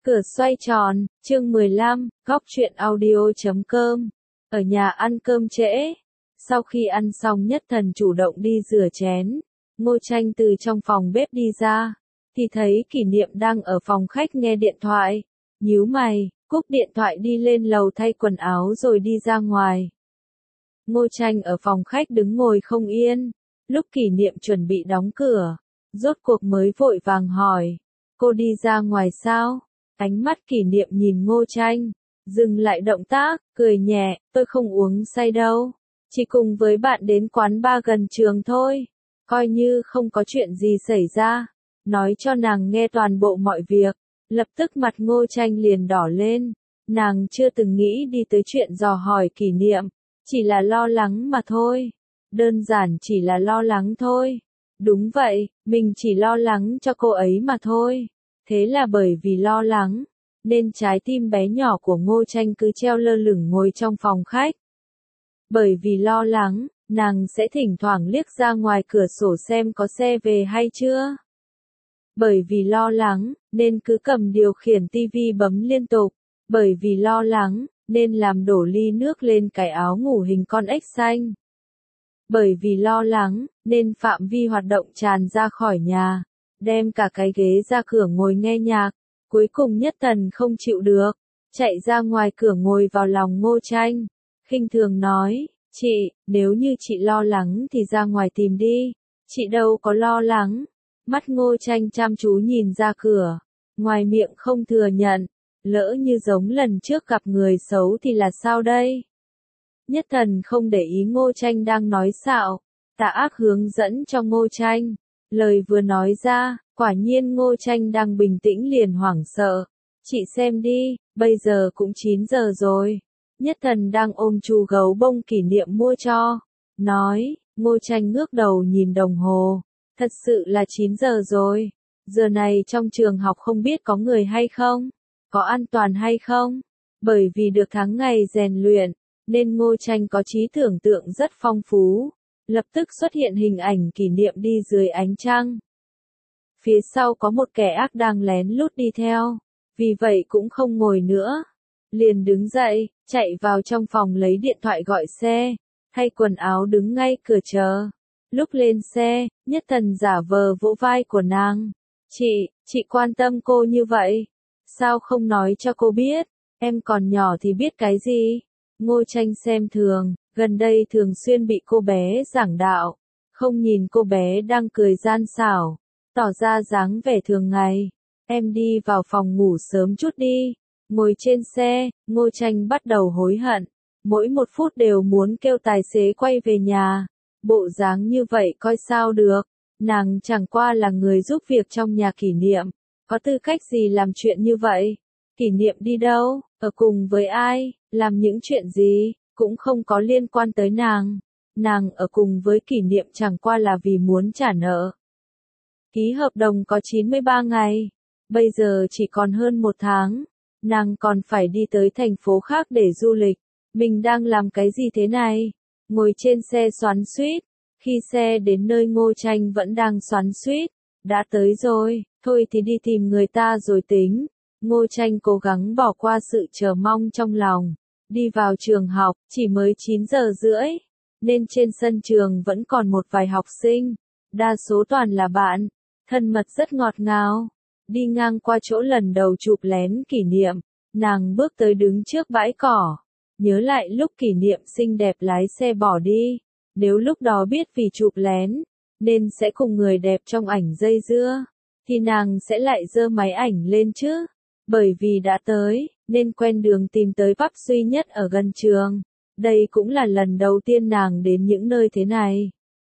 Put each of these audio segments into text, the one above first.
Cửa xoay tròn, chương 15, góc truyện audio.com. Ở nhà ăn cơm trễ. Sau khi ăn xong Nhất Thần chủ động đi rửa chén. Ngô Tranh từ trong phòng bếp đi ra, thì thấy Kỷ Niệm đang ở phòng khách nghe điện thoại. Nhíu mày, cúp điện thoại đi lên lầu thay quần áo rồi đi ra ngoài. Ngô Tranh ở phòng khách đứng ngồi không yên. Lúc Kỷ Niệm chuẩn bị đóng cửa, rốt cuộc mới vội vàng hỏi, cô đi ra ngoài sao? Ánh mắt Kỷ Niệm nhìn Ngô Tranh, dừng lại động tác, cười nhẹ, tôi không uống say đâu, chỉ cùng với bạn đến quán bar gần trường thôi, coi như không có chuyện gì xảy ra, nói cho nàng nghe toàn bộ mọi việc. Lập tức mặt Ngô Tranh liền đỏ lên, nàng chưa từng nghĩ đi tới chuyện dò hỏi Kỷ Niệm, chỉ là lo lắng mà thôi, đơn giản chỉ là lo lắng thôi. Đúng vậy, mình chỉ lo lắng cho cô ấy mà thôi. Thế là bởi vì lo lắng, nên trái tim bé nhỏ của Ngô Tranh cứ treo lơ lửng ngồi trong phòng khách. Bởi vì lo lắng, nàng sẽ thỉnh thoảng liếc ra ngoài cửa sổ xem có xe về hay chưa. Bởi vì lo lắng, nên cứ cầm điều khiển tivi bấm liên tục. Bởi vì lo lắng, nên làm đổ ly nước lên cái áo ngủ hình con ếch xanh. Bởi vì lo lắng, nên phạm vi hoạt động tràn ra khỏi nhà, đem cả cái ghế ra cửa ngồi nghe nhạc. Cuối cùng Nhất Thần không chịu được, chạy ra ngoài cửa ngồi vào lòng Ngô Tranh, khinh thường nói, chị, nếu như chị lo lắng thì ra ngoài tìm đi, chị đâu có lo lắng. Mắt Ngô Tranh chăm chú nhìn ra cửa, ngoài miệng không thừa nhận, lỡ như giống lần trước gặp người xấu thì là sao đây? Nhất Thần không để ý Ngô Tranh đang nói xạo, tà ác hướng dẫn cho Ngô Tranh. Lời vừa nói ra, quả nhiên Ngô Tranh đang bình tĩnh liền hoảng sợ. Chị xem đi, bây giờ cũng 9 giờ rồi. Nhất Thần đang ôm chú gấu bông Kỷ Niệm mua cho. Nói, Ngô Tranh ngước đầu nhìn đồng hồ. Thật sự là 9 giờ rồi. Giờ này trong trường học không biết có người hay không? Có an toàn hay không? Bởi vì được tháng ngày rèn luyện, nên Ngô Tranh có trí tưởng tượng rất phong phú. Lập tức xuất hiện hình ảnh Kỷ Niệm đi dưới ánh trăng. Phía sau có một kẻ ác đang lén lút đi theo, vì vậy cũng không ngồi nữa. Liền đứng dậy, chạy vào trong phòng lấy điện thoại gọi xe, thay quần áo đứng ngay cửa chờ. Lúc lên xe, Nhất Thần giả vờ vỗ vai của nàng. Chị quan tâm cô như vậy. Sao không nói cho cô biết, em còn nhỏ thì biết cái gì? Ngô Tranh xem thường, gần đây thường xuyên bị cô bé giảng đạo, không nhìn cô bé đang cười gian xảo, tỏ ra dáng vẻ thường ngày. Em đi vào phòng ngủ sớm chút đi. Ngồi trên xe, Ngô Tranh bắt đầu hối hận, mỗi một phút đều muốn kêu tài xế quay về nhà. Bộ dáng như vậy coi sao được, nàng chẳng qua là người giúp việc trong nhà Kỷ Niệm, có tư cách gì làm chuyện như vậy? Kỷ Niệm đi đâu, ở cùng với ai, làm những chuyện gì, cũng không có liên quan tới nàng. Nàng ở cùng với Kỷ Niệm chẳng qua là vì muốn trả nợ. Ký hợp đồng có 93 ngày, bây giờ chỉ còn hơn 1 tháng, nàng còn phải đi tới thành phố khác để du lịch. Mình đang làm cái gì thế này? Ngồi trên xe xoắn xuýt, khi xe đến nơi Ngô Tranh vẫn đang xoắn xuýt. Đã tới rồi, thôi thì đi tìm người ta rồi tính. Ngô Tranh cố gắng bỏ qua sự chờ mong trong lòng. Đi vào trường học, chỉ mới 9 giờ rưỡi, nên trên sân trường vẫn còn một vài học sinh. Đa số toàn là bạn, thân mật rất ngọt ngào. Đi ngang qua chỗ lần đầu chụp lén Kỷ Niệm, nàng bước tới đứng trước bãi cỏ. Nhớ lại lúc Kỷ Niệm xinh đẹp lái xe bỏ đi. Nếu lúc đó biết vì chụp lén, nên sẽ cùng người đẹp trong ảnh dây dưa, thì nàng sẽ lại giơ máy ảnh lên chứ. Bởi vì đã tới, nên quen đường tìm tới pub duy nhất ở gần trường. Đây cũng là lần đầu tiên nàng đến những nơi thế này.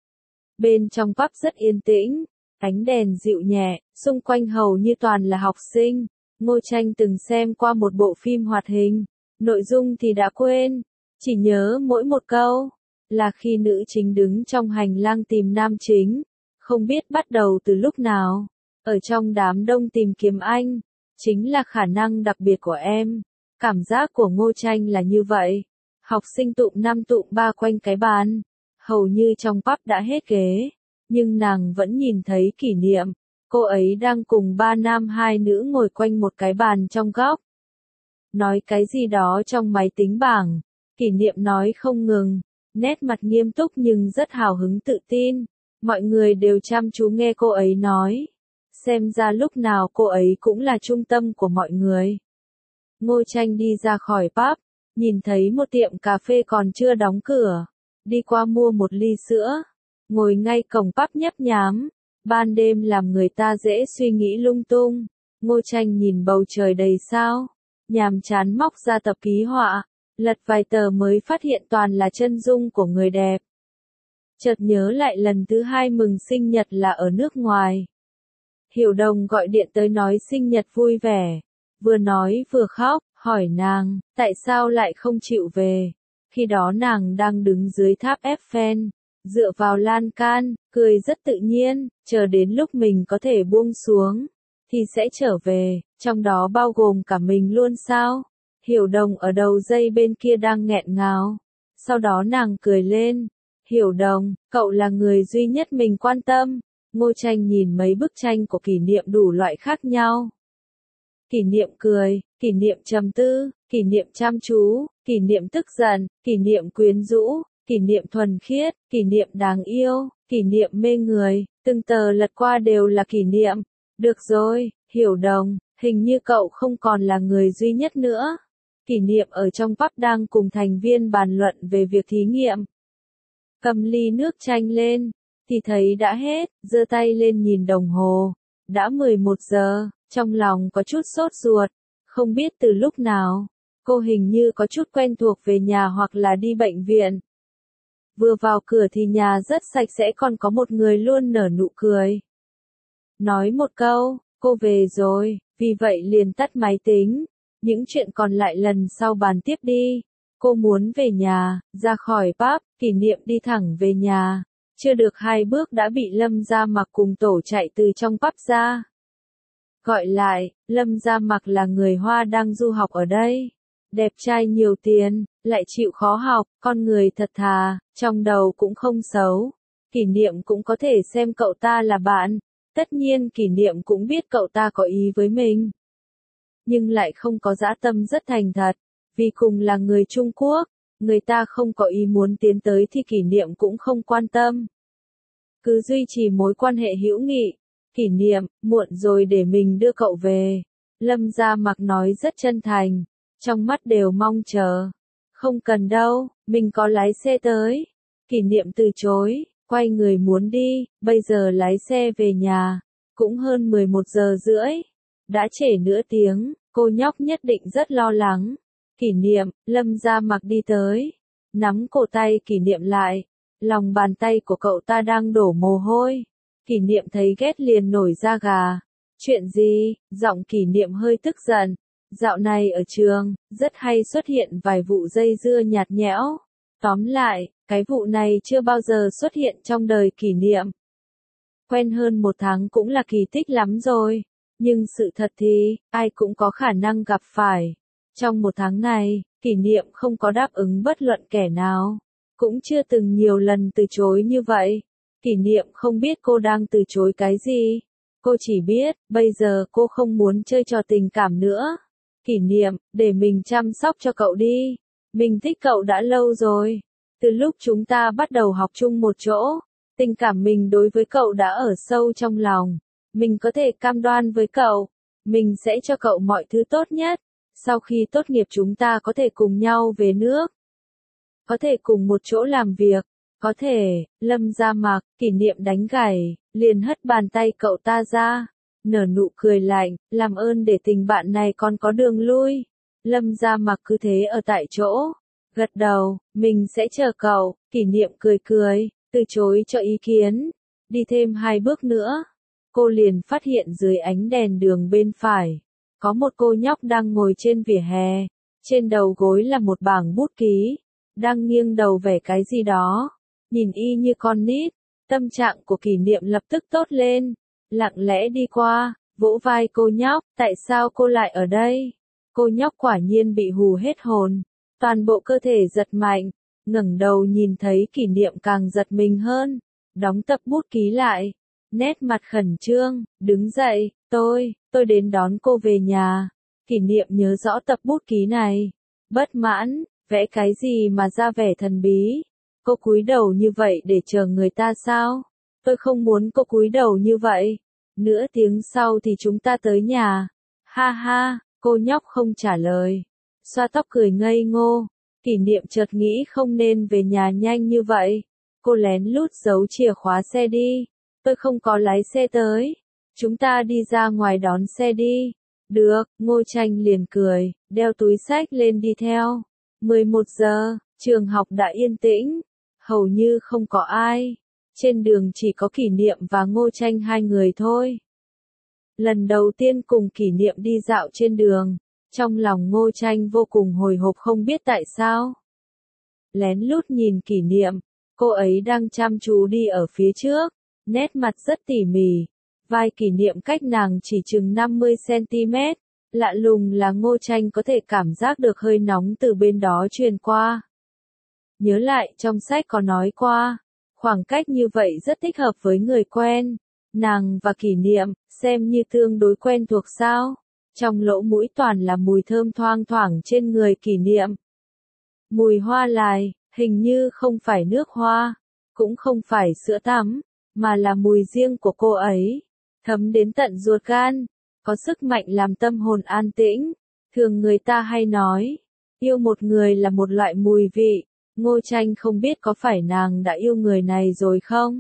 Bên trong pub rất yên tĩnh, ánh đèn dịu nhẹ, xung quanh hầu như toàn là học sinh. Ngô Tranh từng xem qua một bộ phim hoạt hình, nội dung thì đã quên, chỉ nhớ mỗi một câu, là khi nữ chính đứng trong hành lang tìm nam chính, không biết bắt đầu từ lúc nào, ở trong đám đông tìm kiếm anh, chính là khả năng đặc biệt của em. Cảm giác của Ngô Tranh là như vậy. Học sinh tụm 5 tụm 3 quanh cái bàn, hầu như trong pub đã hết ghế, nhưng nàng vẫn nhìn thấy Kỷ Niệm, Cô ấy đang cùng 3 nam 2 nữ ngồi quanh một cái bàn trong góc. Nói cái gì đó trong máy tính bảng. Kỷ niệm nói không ngừng, nét mặt nghiêm túc nhưng rất hào hứng tự tin. Mọi người đều chăm chú nghe cô ấy nói. Xem ra lúc nào cô ấy cũng là trung tâm của mọi người. Ngô Tranh đi ra khỏi pub, nhìn thấy một tiệm cà phê còn chưa đóng cửa. Đi qua mua một ly sữa, ngồi ngay cổng pub nhấp nhám. Ban đêm làm người ta dễ suy nghĩ lung tung. Ngô Tranh nhìn bầu trời đầy sao, nhàm chán móc ra tập ký họa, lật vài tờ mới phát hiện toàn là chân dung của người đẹp. Chợt nhớ lại lần thứ 2 mừng sinh nhật là ở nước ngoài. Hiểu Đồng gọi điện tới nói sinh nhật vui vẻ, vừa nói vừa khóc, hỏi nàng, tại sao lại không chịu về. Khi đó nàng đang đứng dưới tháp Eiffel, dựa vào lan can, cười rất tự nhiên, chờ đến lúc mình có thể buông xuống, thì sẽ trở về, trong đó bao gồm cả mình luôn sao? Hiểu Đồng ở đầu dây bên kia đang nghẹn ngào. Sau đó nàng cười lên, Hiểu Đồng, cậu là người duy nhất mình quan tâm. Ngô Tranh nhìn mấy bức tranh của Kỷ Niệm đủ loại khác nhau. Kỷ Niệm cười, Kỷ Niệm trầm tư, Kỷ Niệm chăm chú, Kỷ Niệm tức giận, Kỷ Niệm quyến rũ, Kỷ Niệm thuần khiết, Kỷ Niệm đáng yêu, Kỷ Niệm mê người, từng tờ lật qua đều là Kỷ Niệm. Được rồi, Hiểu Đồng, hình như cậu không còn là người duy nhất nữa. Kỷ Niệm ở trong pub đang cùng thành viên bàn luận về việc thí nghiệm. Cầm ly nước chanh lên, thì thấy đã hết, giơ tay lên nhìn đồng hồ. Đã 11 giờ, trong lòng có chút sốt ruột, không biết từ lúc nào. Cô hình như có chút quen thuộc về nhà hoặc là đi bệnh viện. Vừa vào cửa thì nhà rất sạch sẽ, còn có một người luôn nở nụ cười. Nói một câu, cô về rồi, vì vậy liền tắt máy tính. Những chuyện còn lại lần sau bàn tiếp đi. Cô muốn về nhà, ra khỏi pub, Kỷ Niệm đi thẳng về nhà. Chưa được 2 bước đã bị Lâm Gia Mặc cùng tổ chạy từ trong pub ra. Gọi lại, Lâm Gia Mặc là người Hoa đang du học ở đây. Đẹp trai nhiều tiền, lại chịu khó học, con người thật thà, trong đầu cũng không xấu. Kỷ Niệm cũng có thể xem cậu ta là bạn. Tất nhiên Kỷ Niệm cũng biết cậu ta có ý với mình. Nhưng lại không có dã tâm, rất thành thật. Vì cùng là người Trung Quốc, người ta không có ý muốn tiến tới thì Kỷ Niệm cũng không quan tâm. Cứ duy trì mối quan hệ hữu nghị. Kỷ Niệm, muộn rồi để mình đưa cậu về. Lâm Gia Mặc nói rất chân thành, trong mắt đều mong chờ. Không cần đâu, mình có lái xe tới. Kỷ Niệm từ chối, quay người muốn đi, bây giờ lái xe về nhà. Cũng hơn 11 giờ rưỡi. Đã trễ nửa tiếng, cô nhóc nhất định rất lo lắng. Kỷ Niệm, Lâm Gia Mặc đi tới, nắm cổ tay Kỷ Niệm lại. Lòng bàn tay của cậu ta đang đổ mồ hôi. Kỷ Niệm thấy ghét liền nổi da gà. Chuyện gì? Giọng Kỷ Niệm hơi tức giận. Dạo này ở trường, rất hay xuất hiện vài vụ dây dưa nhạt nhẽo. Tóm lại, cái vụ này chưa bao giờ xuất hiện trong đời Kỷ Niệm. Quen hơn 1 tháng cũng là kỳ tích lắm rồi. Nhưng sự thật thì, ai cũng có khả năng gặp phải. Trong 1 tháng này, Kỷ Niệm không có đáp ứng bất luận kẻ nào. Cũng chưa từng nhiều lần từ chối như vậy. Kỷ Niệm không biết cô đang từ chối cái gì. Cô chỉ biết, bây giờ cô không muốn chơi trò tình cảm nữa. Kỷ Niệm, để mình chăm sóc cho cậu đi. Mình thích cậu đã lâu rồi. Từ lúc chúng ta bắt đầu học chung một chỗ, tình cảm mình đối với cậu đã ở sâu trong lòng. Mình có thể cam đoan với cậu, mình sẽ cho cậu mọi thứ tốt nhất. Sau khi tốt nghiệp chúng ta có thể cùng nhau về nước. Có thể cùng một chỗ làm việc. Có thể, Lâm Gia Mặc, Kỷ Niệm đánh gãy, liền hất bàn tay cậu ta ra. Nở nụ cười lạnh, làm ơn để tình bạn này còn có đường lui. Lâm Gia Mặc cứ thế ở tại chỗ. Gật đầu, mình sẽ chờ cậu. Kỷ Niệm cười cười, từ chối cho ý kiến. Đi thêm 2 bước nữa. Cô liền phát hiện dưới ánh đèn đường bên phải. Có một cô nhóc đang ngồi trên vỉa hè. Trên đầu gối là một bảng bút ký. Đang nghiêng đầu vẽ cái gì đó. Nhìn y như con nít. Tâm trạng của Kỷ Niệm lập tức tốt lên. Lặng lẽ đi qua, vỗ vai cô nhóc. Tại sao cô lại ở đây? Cô nhóc quả nhiên bị hù hết hồn. Toàn bộ cơ thể giật mạnh. Ngẩng đầu nhìn thấy Kỷ Niệm càng giật mình hơn. Đóng tập bút ký lại. nét mặt khẩn trương, đứng dậy, tôi đến đón cô về nhà. Kỷ niệm nhớ rõ tập bút ký này. Bất mãn, vẽ cái gì mà ra vẻ thần bí. Cô cúi đầu như vậy để chờ người ta sao? Tôi không muốn cô cúi đầu như vậy. Nửa tiếng sau thì chúng ta tới nhà. Ha ha, cô nhóc không trả lời. Xoa tóc cười ngây ngô. Kỷ niệm chợt nghĩ không nên về nhà nhanh như vậy. Cô lén lút giấu chìa khóa xe đi. Tôi không có lái xe tới. Chúng ta đi ra ngoài đón xe đi. Được, Ngô Tranh liền cười, đeo túi xách lên đi theo. 11 giờ, trường học đã yên tĩnh. Hầu như không có ai. Trên đường chỉ có Kỷ niệm và Ngô Tranh hai người thôi. Lần đầu tiên cùng Kỷ niệm đi dạo trên đường. Trong lòng Ngô Tranh vô cùng hồi hộp không biết tại sao. Lén lút nhìn Kỷ niệm, cô ấy đang chăm chú đi ở phía trước, nét mặt rất tỉ mỉ. Vai Kỷ niệm cách nàng chỉ chừng 50 cm, lạ lùng là Ngô Tranh có thể cảm giác được hơi nóng từ bên đó truyền qua. Nhớ lại trong sách có nói qua, khoảng cách như vậy rất thích hợp với người quen. Nàng và Kỷ niệm, xem như tương đối quen thuộc sao. Trong lỗ mũi toàn là mùi thơm thoang thoảng trên người Kỷ niệm. Mùi hoa lài, hình như không phải nước hoa, cũng không phải sữa tắm, mà là mùi riêng của cô ấy. Thấm đến tận ruột gan, có sức mạnh làm tâm hồn an tĩnh. Thường người ta hay nói, yêu một người là một loại mùi vị. Ngô Tranh không biết có phải nàng đã yêu người này rồi không?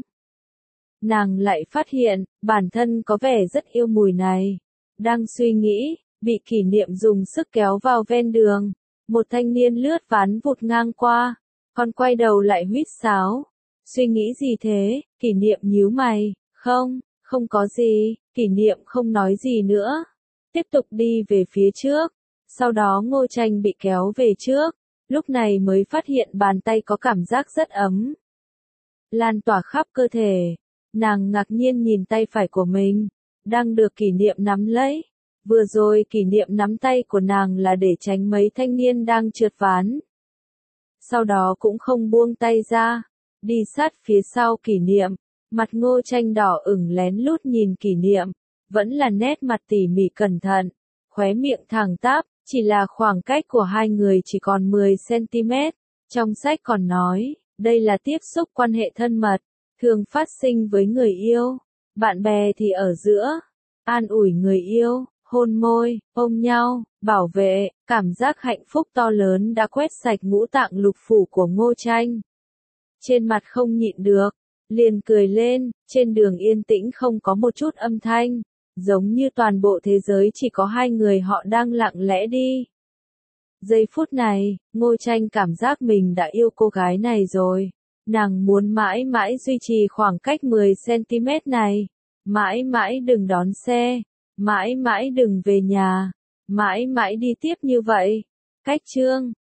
Nàng lại phát hiện, bản thân có vẻ rất yêu mùi này. Đang suy nghĩ, bị Kỷ niệm dùng sức kéo vào ven đường. Một thanh niên lướt ván vụt ngang qua, còn quay đầu lại huýt sáo. Suy nghĩ gì thế? Kỷ niệm nhíu mày, không có gì. Kỷ niệm không nói gì nữa. Tiếp tục đi về phía trước. Sau đó Ngô Tranh bị kéo về trước. Lúc này mới phát hiện bàn tay có cảm giác rất ấm. Lan tỏa khắp cơ thể. Nàng ngạc nhiên nhìn tay phải của mình. Đang được Kỷ niệm nắm lấy. Vừa rồi Kỷ niệm nắm tay của nàng là để tránh mấy thanh niên đang trượt ván. Sau đó cũng không buông tay ra. Đi sát phía sau Kỷ niệm. Mặt Ngô Tranh đỏ ửng lén lút nhìn Kỷ niệm. Vẫn là nét mặt tỉ mỉ cẩn thận. Khóe miệng thẳng tắp. Chỉ là khoảng cách của hai người chỉ còn 10 cm. Trong sách còn nói, đây là tiếp xúc quan hệ thân mật. Thường phát sinh với người yêu. Bạn bè thì ở giữa. An ủi người yêu. Hôn môi, ôm nhau, bảo vệ, cảm giác hạnh phúc to lớn đã quét sạch ngũ tạng lục phủ của Ngô Tranh. Trên mặt không nhịn được, liền cười lên, trên đường yên tĩnh không có một chút âm thanh, giống như toàn bộ thế giới chỉ có hai người họ đang lặng lẽ đi. Giây phút này, Ngô Tranh cảm giác mình đã yêu cô gái này rồi. Nàng muốn mãi mãi duy trì khoảng cách 10 cm này, mãi mãi đừng đón xe. Mãi mãi đừng về nhà, mãi mãi đi tiếp như vậy. Cách chương